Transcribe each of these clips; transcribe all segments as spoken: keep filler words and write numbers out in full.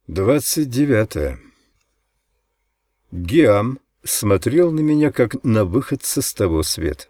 Двадцать девятое. Гиам смотрел на меня, как на выходца с того света.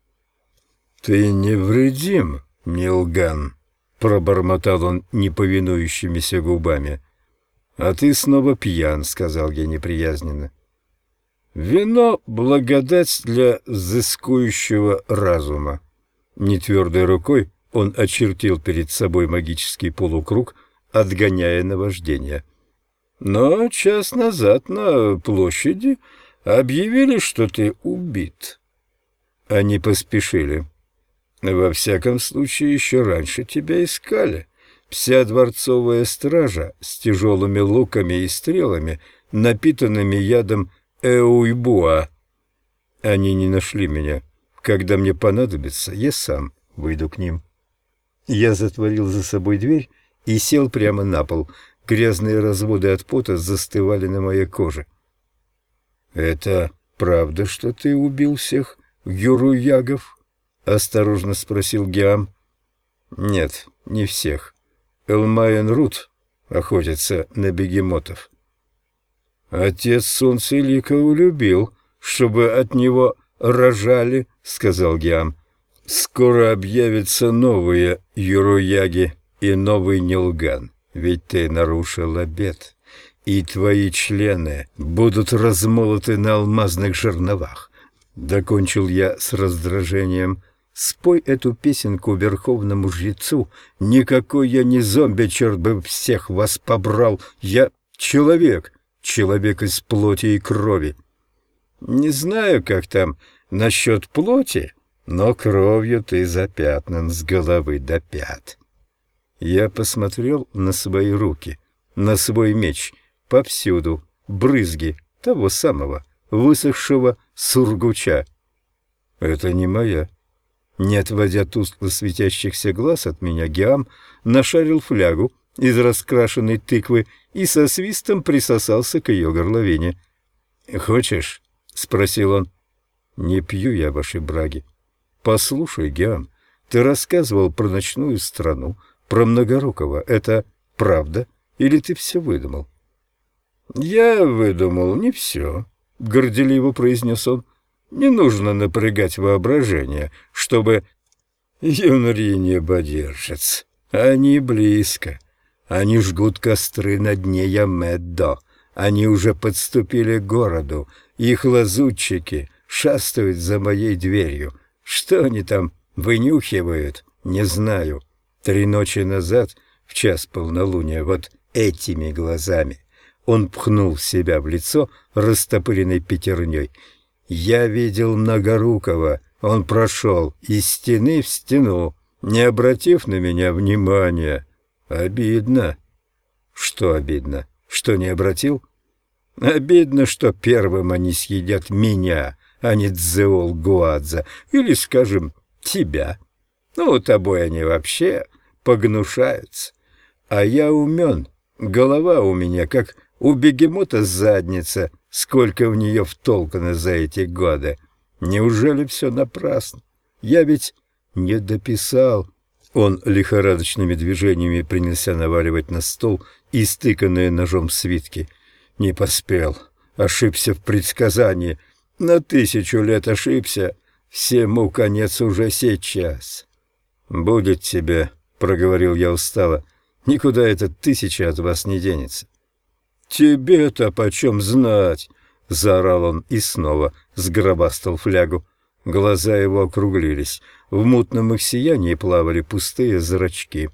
«Ты невредим, Нилган», — пробормотал он неповинующимися губами. «А ты снова пьян», — сказал я неприязненно. «Вино — благодать для взыскующего разума». Нетвердой рукой он очертил перед собой магический полукруг, отгоняя наваждение. «Но час назад на площади объявили, что ты убит». Они поспешили. «Во всяком случае, еще раньше тебя искали. Вся дворцовая стража с тяжелыми луками и стрелами, напитанными ядом эуйбуа. Они не нашли меня. Когда мне понадобится, я сам выйду к ним». Я затворил за собой дверь и сел прямо на пол. Грязные разводы от пота застывали на моей коже. «Это правда, что ты убил всех юруягов?» — осторожно спросил Гиам. «Нет, не всех. Элмайен Рут охотится на бегемотов». «Отец Солнцелика улюбил, чтобы от него рожали», — сказал Гиам. «Скоро объявятся новые юруяги и новый Нилган. Ведь ты нарушил обет, и твои члены будут размолоты на алмазных жерновах». Докончил я с раздражением. «Спой эту песенку верховному жрецу. Никакой я не зомби, черт бы всех вас побрал. Я человек, человек из плоти и крови. Не знаю, как там насчет плоти, но кровью ты запятнан с головы до пят». Я посмотрел на свои руки, на свой меч, повсюду брызги того самого высохшего сургуча. «Это не моя». Не отводя тускло светящихся глаз от меня, Гиам нашарил флягу из раскрашенной тыквы и со свистом присосался к ее горловине. «Хочешь?» — спросил он. «Не пью я ваши браги. Послушай, Гиам, ты рассказывал про ночную страну, про Многорукого. Это правда или ты все выдумал?» «Я выдумал не все», — горделиво произнес он. «Не нужно напрягать воображение, чтобы...» «Юнри небодержец, они близко. Они жгут костры на дне Ямеддо. Они уже подступили к городу. Их лазутчики шастают за моей дверью. Что они там вынюхивают, не знаю. Три ночи назад, в час полнолуния, вот этими глазами...» Он пхнул себя в лицо растопыренной пятерней. «Я видел Многорукого. Он прошел из стены в стену, не обратив на меня внимания. Обидно». «Что обидно? Что не обратил?» «Обидно, что первым они съедят меня, а не Дзеол Гуадза, или, скажем, тебя. Ну, тобой они вообще погнушаются. А я умен, голова у меня как у бегемота задница, сколько в нее втолкано за эти годы. Неужели все напрасно? Я ведь не дописал». Он лихорадочными движениями принялся наваливать на стол истыканные ножом свитки. «Не поспел, ошибся в предсказании. На тысячу лет ошибся. Всему конец уже сейчас». «Будет тебе», — проговорил я устало. «Никуда эта тысяча от вас не денется». «Тебе-то почем знать?» — заорал он и снова сгробастал флягу. Глаза его округлились. В мутном их сиянии плавали пустые зрачки.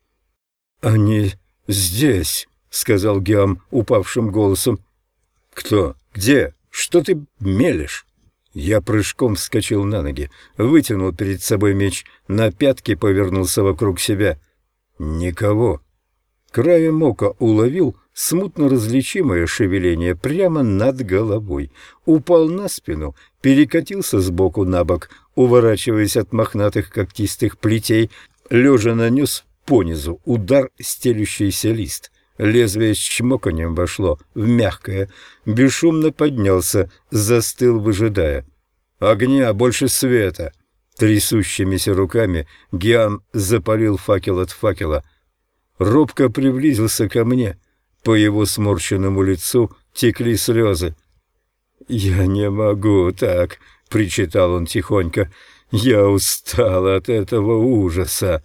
«Они здесь», — сказал Гиам упавшим голосом. «Кто? Где? Что ты мелешь?» Я прыжком вскочил на ноги, вытянул перед собой меч, на пятки повернулся вокруг себя. «Никого». Краем ока уловил смутно различимое шевеление прямо над головой. Упал на спину, перекатился сбоку на бок, уворачиваясь от мохнатых когтистых плетей, лежа нанес понизу удар стелющийся лист. Лезвие с чмоканьем вошло в мягкое, бесшумно поднялся, застыл, выжидая. «Огня, больше света!» Трясущимися руками Гиам запалил факел от факела. Робко приблизился ко мне, По его сморщенному лицу текли слезы. «Я не могу так», — причитал он тихонько. «Я устал от этого ужаса».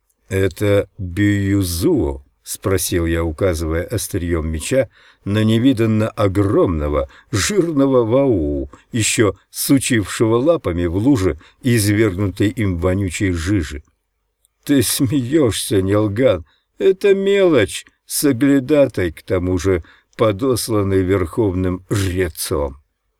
«Это Бююзуо?» — спросил я, указывая острием меча на невиданно огромного, жирного вау, еще сучившего лапами в луже, извергнутой им вонючей жижи. «Ты смеешься, Нилган? Это мелочь, соглядатай, к тому же подосланный верховным жрецом».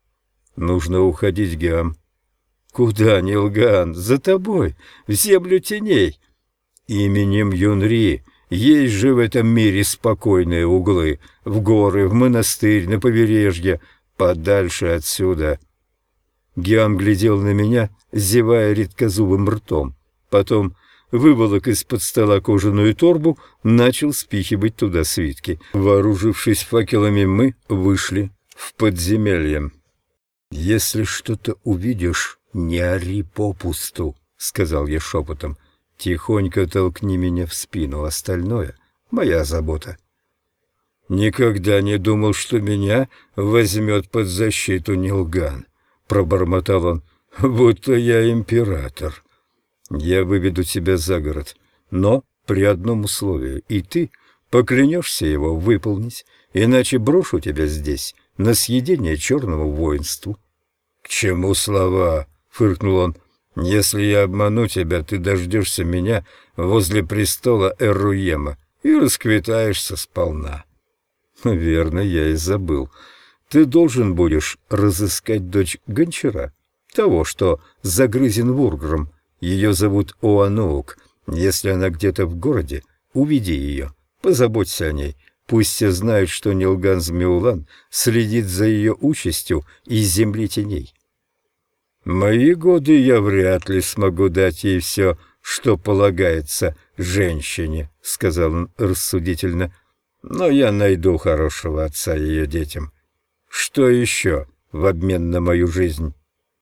«Нужно уходить, Гиам». «Куда, Нилган? За тобой, в землю теней». «Именем Юнри есть же в этом мире спокойные углы, в горы, в монастырь, на побережье, подальше отсюда». Гиам глядел на меня, зевая редкозубым ртом. Потом выволок из-под стола кожаную торбу, начал спихивать туда свитки. Вооружившись факелами, мы вышли в подземелье. «Если что-то увидишь, не ори попусту», — сказал я шепотом. «Тихонько толкни меня в спину, остальное — моя забота». «Никогда не думал, что меня возьмет под защиту Нилган», — пробормотал он, — «будто я император. Я выведу тебя за город, но при одном условии, и ты поклянешься его выполнить, иначе брошу тебя здесь на съедение черному воинству». «К чему слова?» — фыркнул он. «Если я обману тебя, ты дождешься меня возле престола Эруема и расквитаешься сполна». «Верно, я и забыл. Ты должен будешь разыскать дочь гончара, того, что загрызен вургром. Ее зовут Оануук. Если она где-то в городе, уведи ее, позаботься о ней. Пусть все знают, что Нилган Змеулан следит за ее участью из земли теней». «Мои годы я вряд ли смогу дать ей все, что полагается женщине», — сказал он рассудительно. «Но я найду хорошего отца ее детям. Что еще в обмен на мою жизнь?»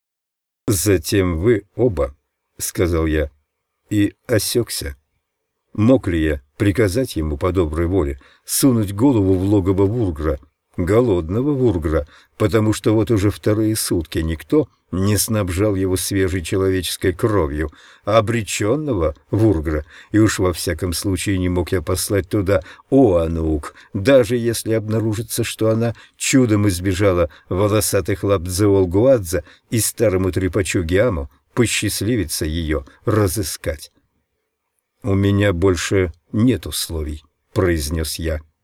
«Затем вы оба», — сказал я, и осекся. Мог ли я приказать ему по доброй воле сунуть голову в логово вургра, голодного вургра, потому что вот уже вторые сутки никто не снабжал его свежей человеческой кровью, а обреченного вургра, и уж во всяком случае не мог я послать туда Оануук, даже если обнаружится, что она чудом избежала волосатых лап Дзеолгуадза и старому трепачу Гиаму посчастливится ее разыскать. «У меня больше нет условий», — произнес я.